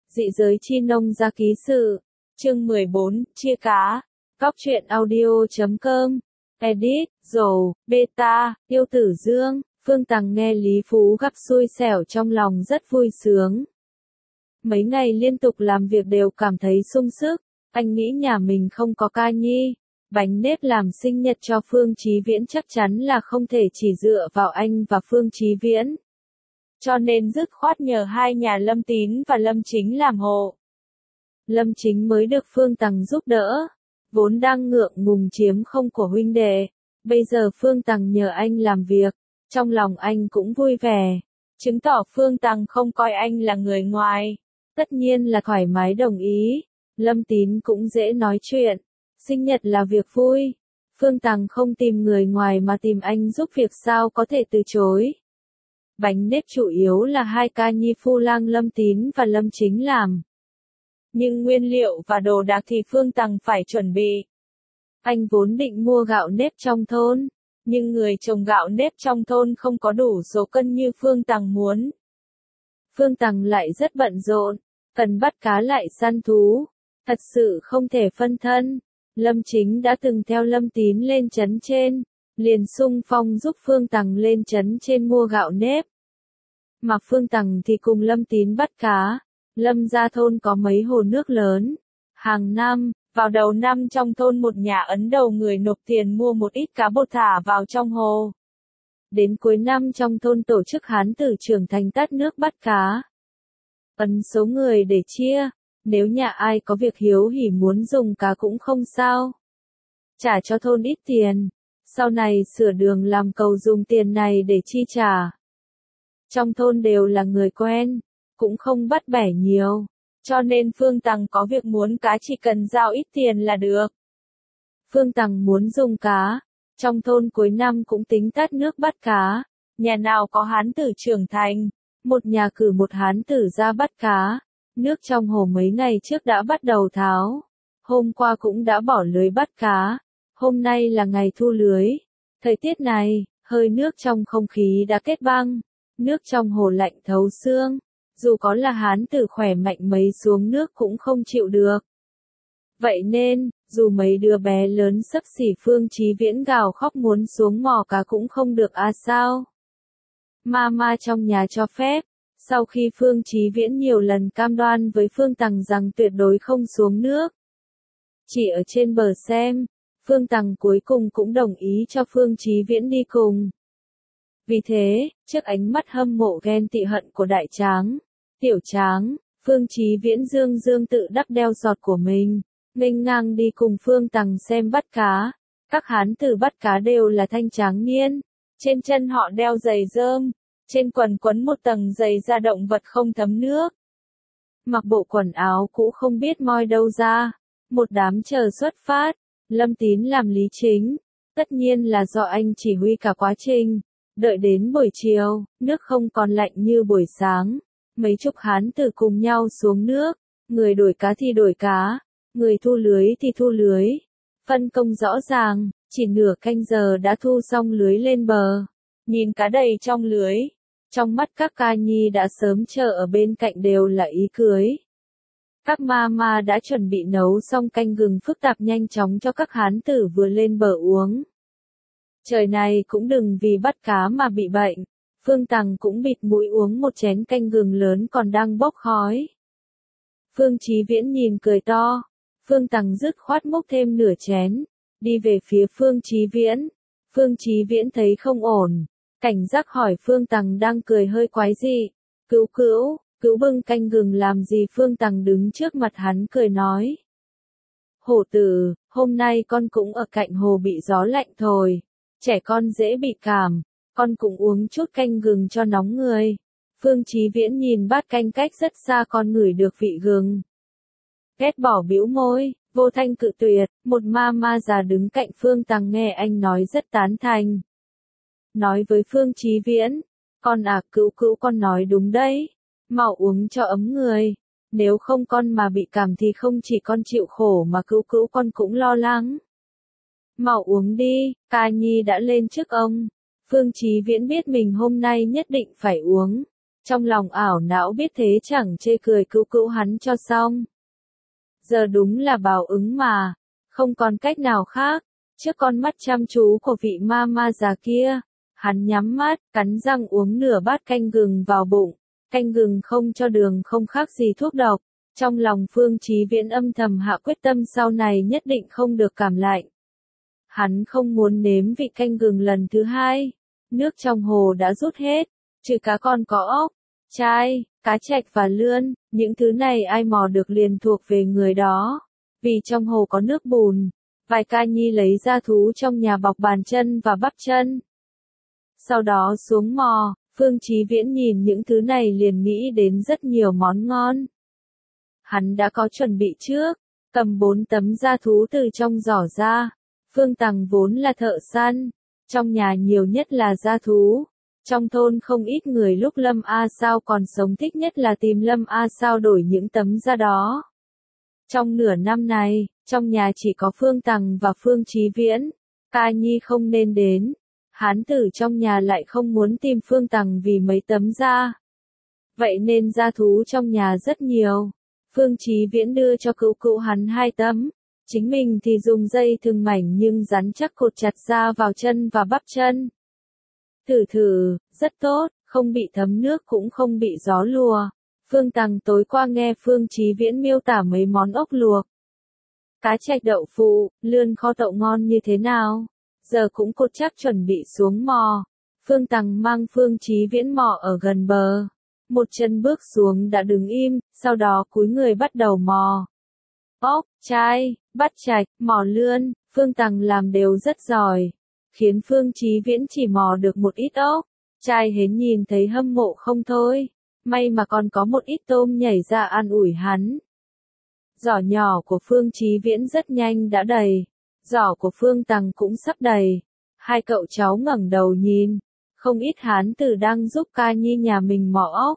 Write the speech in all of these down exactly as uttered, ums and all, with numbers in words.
Dị giới chi nông gia ký sự. Chương mười bốn, chia cá. Góc truyện audio chấm com. Edit, Dồ, Beta, Tiêu Tử Dương. Phương Tằng nghe Lý Phú gặp xui xẻo trong lòng rất vui sướng. Mấy ngày liên tục làm việc đều cảm thấy sung sức. Anh nghĩ nhà mình không có ca nhi. Bánh nếp làm sinh nhật cho Phương Chí Viễn chắc chắn là không thể chỉ dựa vào anh và Phương Chí Viễn. Cho nên dứt khoát nhờ hai nhà Lâm Tín và Lâm Chính làm hộ. Lâm Chính mới được Phương Tằng giúp đỡ. Vốn đang ngượng ngùng chiếm không của huynh đệ. Bây giờ Phương Tằng nhờ anh làm việc. Trong lòng anh cũng vui vẻ. Chứng tỏ Phương Tằng không coi anh là người ngoài. Tất nhiên là thoải mái đồng ý. Lâm Tín cũng dễ nói chuyện. Sinh nhật là việc vui. Phương Tằng không tìm người ngoài mà tìm anh giúp việc sao có thể từ chối. Bánh nếp chủ yếu là hai ca nhi phu lang Lâm Tín và Lâm Chính làm. Nhưng nguyên liệu và đồ đạc thì Phương Tằng phải chuẩn bị. Anh vốn định mua gạo nếp trong thôn. Nhưng người trồng gạo nếp trong thôn không có đủ số cân như Phương Tằng muốn. Phương Tằng lại rất bận rộn. Cần bắt cá lại săn thú. Thật sự không thể phân thân. Lâm Chính đã từng theo Lâm Tín lên trấn trên. Liền xung phong giúp Phương Tằng lên trấn trên mua gạo nếp. Mà Phương Tằng thì cùng Lâm Tín bắt cá. Lâm gia thôn có mấy hồ nước lớn. Hàng năm, vào đầu năm trong thôn một nhà ấn đầu người nộp tiền mua một ít cá bột thả vào trong hồ. Đến cuối năm trong thôn tổ chức hán tử trưởng thành tát nước bắt cá. Ấn số người để chia. Nếu nhà ai có việc hiếu hỉ muốn dùng cá cũng không sao. Trả cho thôn ít tiền. Sau này sửa đường làm cầu dùng tiền này để chi trả. Trong thôn đều là người quen. Cũng không bắt bẻ nhiều. Cho nên Phương Tằng có việc muốn cá chỉ cần giao ít tiền là được. Phương Tằng muốn dùng cá. Trong thôn cuối năm cũng tính tát nước bắt cá. Nhà nào có hán tử trưởng thành. Một nhà cử một hán tử ra bắt cá. Nước trong hồ mấy ngày trước đã bắt đầu tháo. Hôm qua cũng đã bỏ lưới bắt cá. Hôm nay là ngày thu lưới. Thời tiết này, hơi nước trong không khí đã kết băng. Nước trong hồ lạnh thấu xương. Dù có là hán tử khỏe mạnh mấy xuống nước cũng không chịu được. Vậy nên, dù mấy đứa bé lớn xấp xỉ Phương Chí Viễn gào khóc muốn xuống mò cá cũng không được à sao? Mama trong nhà cho phép. Sau khi Phương Chí Viễn nhiều lần cam đoan với Phương Tằng rằng tuyệt đối không xuống nước. Chỉ ở trên bờ xem, Phương Tằng cuối cùng cũng đồng ý cho Phương Chí Viễn đi cùng. Vì thế, trước ánh mắt hâm mộ ghen tị hận của đại tráng, tiểu tráng, Phương Chí Viễn dương dương tự đắc đeo giọt của mình, nghênh ngang đi cùng Phương Tằng xem bắt cá. Các hán tử bắt cá đều là thanh tráng niên, trên chân họ đeo giày rơm. Trên quần quấn một tầng giày da động vật không thấm nước. Mặc bộ quần áo cũ không biết moi đâu ra. Một đám chờ xuất phát. Lâm Tín làm lý chính. Tất nhiên là do anh chỉ huy cả quá trình. Đợi đến buổi chiều, nước không còn lạnh như buổi sáng. Mấy chục hán tử cùng nhau xuống nước. Người đuổi cá thì đuổi cá. Người thu lưới thì thu lưới. Phân công rõ ràng, chỉ nửa canh giờ đã thu xong lưới lên bờ. Nhìn cá đầy trong lưới. Trong mắt các ca nhi đã sớm chờ ở bên cạnh đều là ý cưới. Các mama đã chuẩn bị nấu xong canh gừng phức tạp nhanh chóng cho các hán tử vừa lên bờ uống. Trời này cũng đừng vì bắt cá mà bị bệnh. Phương Tằng cũng bịt mũi uống một chén canh gừng lớn còn đang bốc khói. Phương Chí Viễn nhìn cười to. Phương Tằng dứt khoát múc thêm nửa chén. Đi về phía Phương Chí Viễn. Phương Chí Viễn thấy không ổn. Cảnh giác hỏi Phương Tằng đang cười hơi quái dị. Cữu cữu, cữu bưng canh gừng làm gì? Phương Tằng đứng trước mặt hắn cười nói. Hổ tử, hôm nay con cũng ở cạnh hồ bị gió lạnh thổi. Trẻ con dễ bị cảm. Con cũng uống chút canh gừng cho nóng người. Phương Chí Viễn nhìn bát canh cách rất xa con ngửi được vị gừng. Ghét bỏ bĩu môi, vô thanh cự tuyệt. Một ma ma già đứng cạnh Phương Tằng nghe anh nói rất tán thành. Nói với Phương Chí Viễn, con à cữu cữu con nói đúng đấy, mau uống cho ấm người, nếu không con mà bị cảm thì không chỉ con chịu khổ mà cữu cữu con cũng lo lắng. Mau uống đi, ca nhi đã lên trước ông. Phương Chí Viễn biết mình hôm nay nhất định phải uống, Trong lòng ảo não biết thế chẳng chê cười cứu cứu hắn cho xong. Giờ đúng là báo ứng mà, không còn cách nào khác, trước con mắt chăm chú của vị ma ma già kia, hắn nhắm mắt, cắn răng uống nửa bát canh gừng vào bụng, canh gừng không cho đường không khác gì thuốc độc, trong lòng Phương Chí Viễn âm thầm hạ quyết tâm sau này nhất định không được cảm lạnh. Hắn không muốn nếm vị canh gừng lần thứ hai, nước trong hồ đã rút hết, trừ cá con có ốc, trai, cá trạch và lươn, những thứ này ai mò được liền thuộc về người đó, vì trong hồ có nước bùn. Vài ca nhi lấy ra thú trong nhà bọc bàn chân và bắp chân. Sau đó xuống mò, Phương Chí Viễn nhìn những thứ này liền nghĩ đến rất nhiều món ngon. Hắn đã có chuẩn bị trước, cầm bốn tấm da thú từ trong giỏ ra. Phương Tằng vốn là thợ săn, trong nhà nhiều nhất là da thú. Trong thôn không ít người lúc Lâm A Sao còn sống thích nhất là tìm Lâm A Sao đổi những tấm da đó. Trong nửa năm này, trong nhà chỉ có Phương Tằng và Phương Chí Viễn, ca nhi không nên đến. Hán tử trong nhà lại không muốn tìm Phương Tằng vì mấy tấm da. Vậy nên da thú trong nhà rất nhiều. Phương Chí Viễn đưa cho cữu cữu hắn hai tấm. Chính mình thì dùng dây thừng mảnh nhưng rắn chắc cột chặt da vào chân và bắp chân. Thử thử, rất tốt, không bị thấm nước cũng không bị gió lùa. Phương Tằng tối qua nghe Phương Chí Viễn miêu tả mấy món ốc luộc. Cá trạch đậu phụ, lươn kho tậu ngon như thế nào? Giờ cũng cột chắc chuẩn bị xuống mò. Phương Tằng mang Phương Chí Viễn mò ở gần bờ. Một chân bước xuống đã đứng im, sau đó cúi người bắt đầu mò. Ốc, trai, bắt trạch, mò lươn, Phương Tằng làm đều rất giỏi. Khiến Phương Chí Viễn chỉ mò được một ít ốc. Trai hến nhìn thấy hâm mộ không thôi. May mà còn có một ít tôm nhảy ra an ủi hắn. Giỏ nhỏ của Phương Chí Viễn rất nhanh đã đầy. Giỏ của Phương Tằng cũng sắp đầy. Hai cậu cháu ngẩng đầu nhìn. Không ít hán tử đang giúp ca nhi nhà mình mò ốc.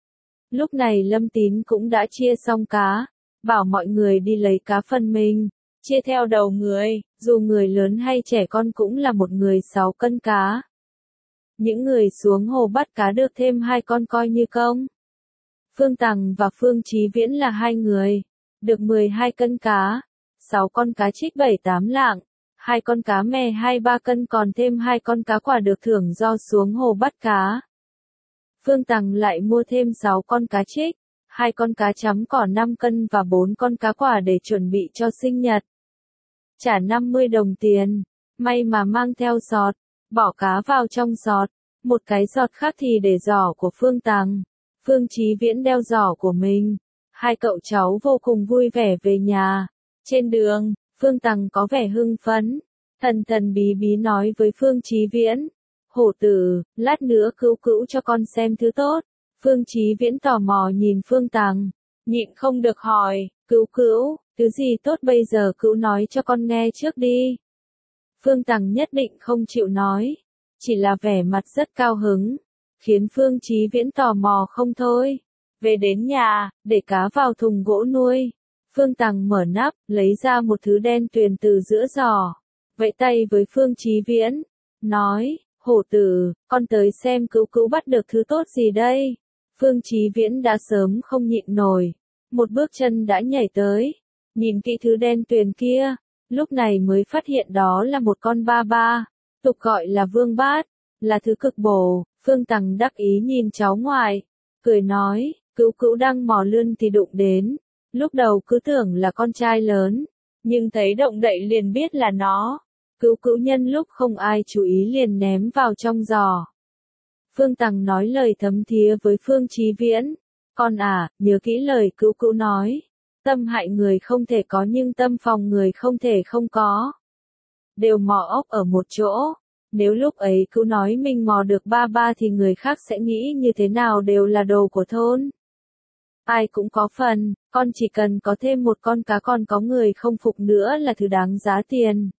Lúc này Lâm Tín cũng đã chia xong cá. Bảo mọi người đi lấy cá phần mình. Chia theo đầu người, dù người lớn hay trẻ con cũng là một người sáu cân cá. Những người xuống hồ bắt cá được thêm hai con coi như công. Phương Tằng và Phương Chí Viễn là hai người, được mười hai cân cá, sáu con cá trích bảy tám lạng, hai con cá mè hai ba cân còn thêm hai con cá quả được thưởng do xuống hồ bắt cá. Phương Tằng lại mua thêm sáu con cá trích, hai con cá chấm cỏ năm cân và bốn con cá quả để chuẩn bị cho sinh nhật. Trả năm mươi đồng tiền, may mà mang theo sọt, bỏ cá vào trong sọt, một cái sọt khác thì để giỏ của Phương Tằng. Phương Chí Viễn đeo giỏ của mình, hai cậu cháu vô cùng vui vẻ về nhà. Trên đường, Phương Tằng có vẻ hưng phấn, thần thần bí bí nói với Phương Chí Viễn, hổ tử, lát nữa cữu cữu cho con xem thứ tốt. Phương Chí Viễn tò mò nhìn Phương Tằng, nhịn không được hỏi, cữu cữu, thứ gì tốt bây giờ cữu nói cho con nghe trước đi. Phương Tằng nhất định không chịu nói, chỉ là vẻ mặt rất cao hứng, khiến Phương Chí Viễn tò mò không thôi. Về đến nhà, để cá vào thùng gỗ nuôi. Phương Tằng mở nắp, lấy ra một thứ đen tuyền từ giữa giỏ, vẫy tay với Phương Chí Viễn, nói, hổ tử, con tới xem cữu cữu bắt được thứ tốt gì đây. Phương Chí Viễn đã sớm không nhịn nổi, một bước chân đã nhảy tới, nhìn kỹ thứ đen tuyền kia, lúc này mới phát hiện đó là một con ba ba, tục gọi là vương bát, là thứ cực bổ. Phương Tằng đắc ý nhìn cháu ngoại, cười nói, cữu cữu đang mò lươn thì đụng đến, lúc đầu cứ tưởng là con trai lớn, nhưng thấy động đậy liền biết là nó. Cữu cữu nhân lúc không ai chú ý liền ném vào trong giỏ. Phương Tằng nói lời thấm thía với Phương Chí Viễn, con à, nhớ kỹ lời cữu cữu nói, tâm hại người không thể có nhưng tâm phòng người không thể không có. Đều mò ốc ở một chỗ, nếu lúc ấy cữu nói mình mò được ba ba thì người khác sẽ nghĩ như thế nào đều là đồ của thôn. Ai cũng có phần, con chỉ cần có thêm một con cá còn có người không phục nữa là thứ đáng giá tiền.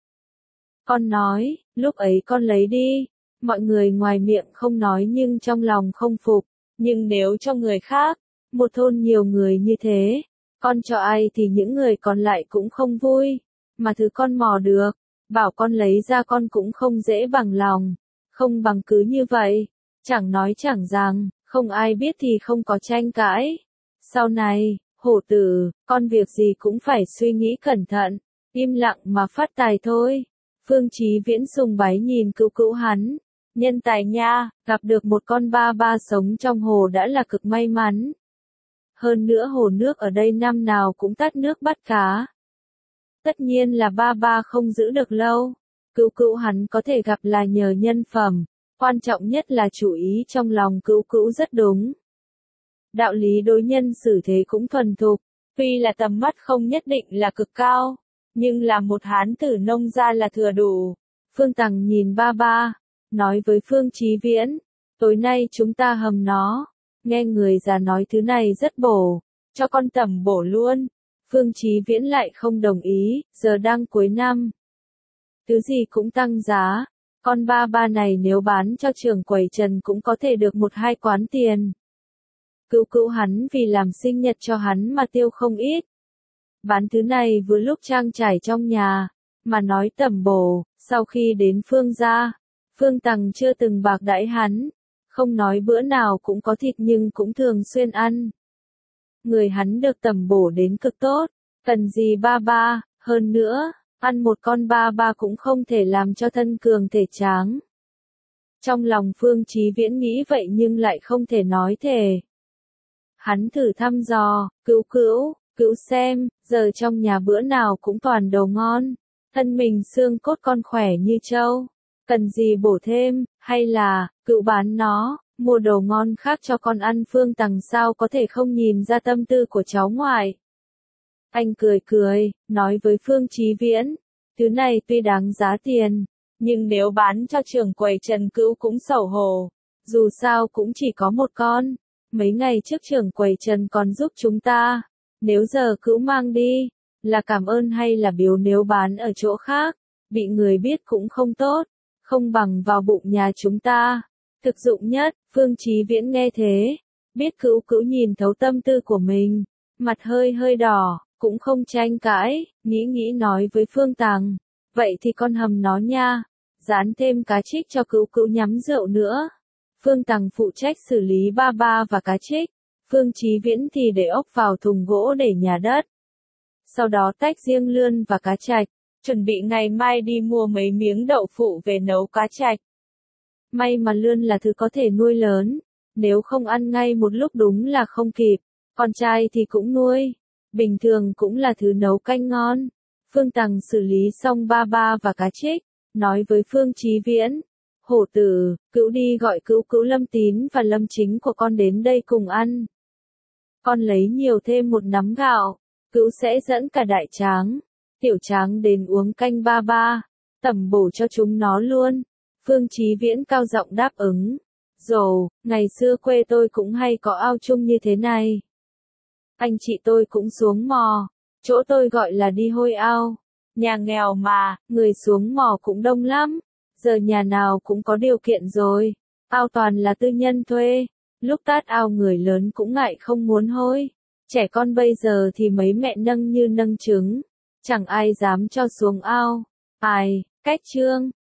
Con nói, lúc ấy con lấy đi, mọi người ngoài miệng không nói nhưng trong lòng không phục, nhưng nếu cho người khác, một thôn nhiều người như thế, con cho ai thì những người còn lại cũng không vui, mà thứ con mò được, bảo con lấy ra con cũng không dễ bằng lòng, không bằng cứ như vậy, chẳng nói chẳng rằng, Không ai biết thì không có tranh cãi. Sau này, hổ tử, con việc gì cũng phải suy nghĩ cẩn thận, im lặng mà phát tài thôi. Phương Chí Viễn sùng bái nhìn Cữu Cữu hắn. Nhân tài nha, gặp được một con ba ba sống trong hồ đã là cực may mắn. Hơn nữa hồ nước ở đây năm nào cũng tắt nước bắt cá. Tất nhiên là ba ba không giữ được lâu. Cữu Cữu hắn có thể gặp là nhờ nhân phẩm, quan trọng nhất là chủ ý trong lòng Cữu Cữu rất đúng. Đạo lý đối nhân xử thế cũng thuần thục, tuy là tầm mắt không nhất định là cực cao, nhưng là một hán tử nông gia là thừa đủ. Phương Tằng nhìn ba ba, nói với Phương Chí Viễn, tối nay chúng ta hầm nó, nghe người già nói thứ này rất bổ, cho con tẩm bổ luôn. Phương Chí Viễn lại không đồng ý, giờ đang cuối năm. Thứ gì cũng tăng giá, con ba ba này nếu bán cho trưởng quầy Trần cũng có thể được một hai quán tiền. Cữu Cữu hắn vì làm sinh nhật cho hắn mà tiêu không ít. Bán thứ này vừa lúc trang trải trong nhà, mà nói tẩm bổ, sau khi đến Phương gia, Phương Tằng chưa từng bạc đãi hắn, không nói bữa nào cũng có thịt nhưng cũng thường xuyên ăn. Người hắn được tẩm bổ đến cực tốt, cần gì ba ba, hơn nữa, ăn một con ba ba cũng không thể làm cho thân cường thể tráng. Trong lòng Phương Chí Viễn nghĩ vậy nhưng lại không thể nói thề. Hắn thử thăm dò, Cữu Cữu, Cữu xem, giờ trong nhà bữa nào cũng toàn đồ ngon, thân mình xương cốt con khỏe như trâu, cần gì bổ thêm, hay là, Cữu bán nó, mua đồ ngon khác cho con ăn. Phương Tằng sao có thể không nhìn ra tâm tư của cháu ngoại. Anh cười cười, nói với Phương Chí Viễn, thứ này tuy đáng giá tiền, nhưng nếu bán cho trưởng quầy Trần Cữu cũng xấu hổ, dù sao cũng chỉ có một con. Mấy ngày trước trưởng quầy Trần còn giúp chúng ta, nếu giờ Cữu mang đi, là cảm ơn hay là biếu? Nếu bán ở chỗ khác, bị người biết cũng không tốt, không bằng vào bụng nhà chúng ta, thực dụng nhất. Phương Chí Viễn nghe thế, biết Cữu Cữu nhìn thấu tâm tư của mình, mặt hơi hơi đỏ, cũng không tranh cãi, nghĩ nghĩ nói với Phương Tằng, vậy thì con hầm nó nha, dán thêm cá trích cho Cữu Cữu nhắm rượu nữa. Phương Tằng phụ trách xử lý ba ba và cá trích, Phương Chí Viễn thì để ốc vào thùng gỗ để nhà đất. Sau đó tách riêng lươn và cá trạch, chuẩn bị ngày mai đi mua mấy miếng đậu phụ về nấu cá trạch. May mà lươn là thứ có thể nuôi lớn, nếu không ăn ngay một lúc đúng là không kịp. Con trai thì cũng nuôi, bình thường cũng là thứ nấu canh ngon. Phương Tằng xử lý xong ba ba và cá trích, nói với Phương Chí Viễn, hổ tử, Cữu đi gọi Cữu Cữu, Lâm Tín và Lâm Chính của con đến đây cùng ăn. Con lấy nhiều thêm một nắm gạo, Cữu sẽ dẫn cả đại tráng, tiểu tráng đến uống canh ba ba, tẩm bổ cho chúng nó luôn. Phương Chí Viễn cao giọng đáp ứng. Dồ, ngày xưa quê tôi cũng hay có ao chung như thế này. Anh chị tôi cũng xuống mò, chỗ tôi gọi là đi hôi ao. Nhà nghèo mà, người xuống mò cũng đông lắm. Giờ nhà nào cũng có điều kiện rồi, ao toàn là tư nhân thuê. Lúc tát ao người lớn cũng ngại không muốn hôi. Trẻ con bây giờ thì mấy mẹ nâng như nâng trứng, chẳng ai dám cho xuống ao. Ai, cách chương